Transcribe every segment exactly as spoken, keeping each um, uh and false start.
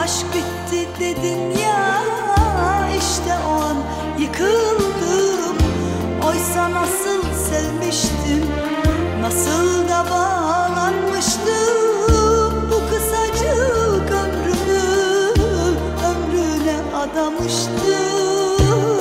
aşk bitti dedin ya, işte o an yıkıldım. Oysa nasıl sevmiştim, nasıl da bağlanmıştım. Bu kısacık ömrümü ömrüne adamıştım.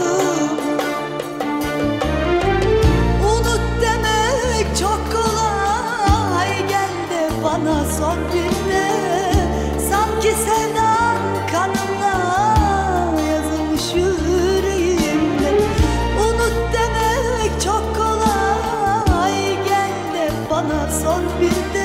Unut demek çok kolay, gel de bana sor bir de. Sanki sevdan kanımla yazılmış yüreğimde. Unut demek çok kolay, gel de bana sor bir de.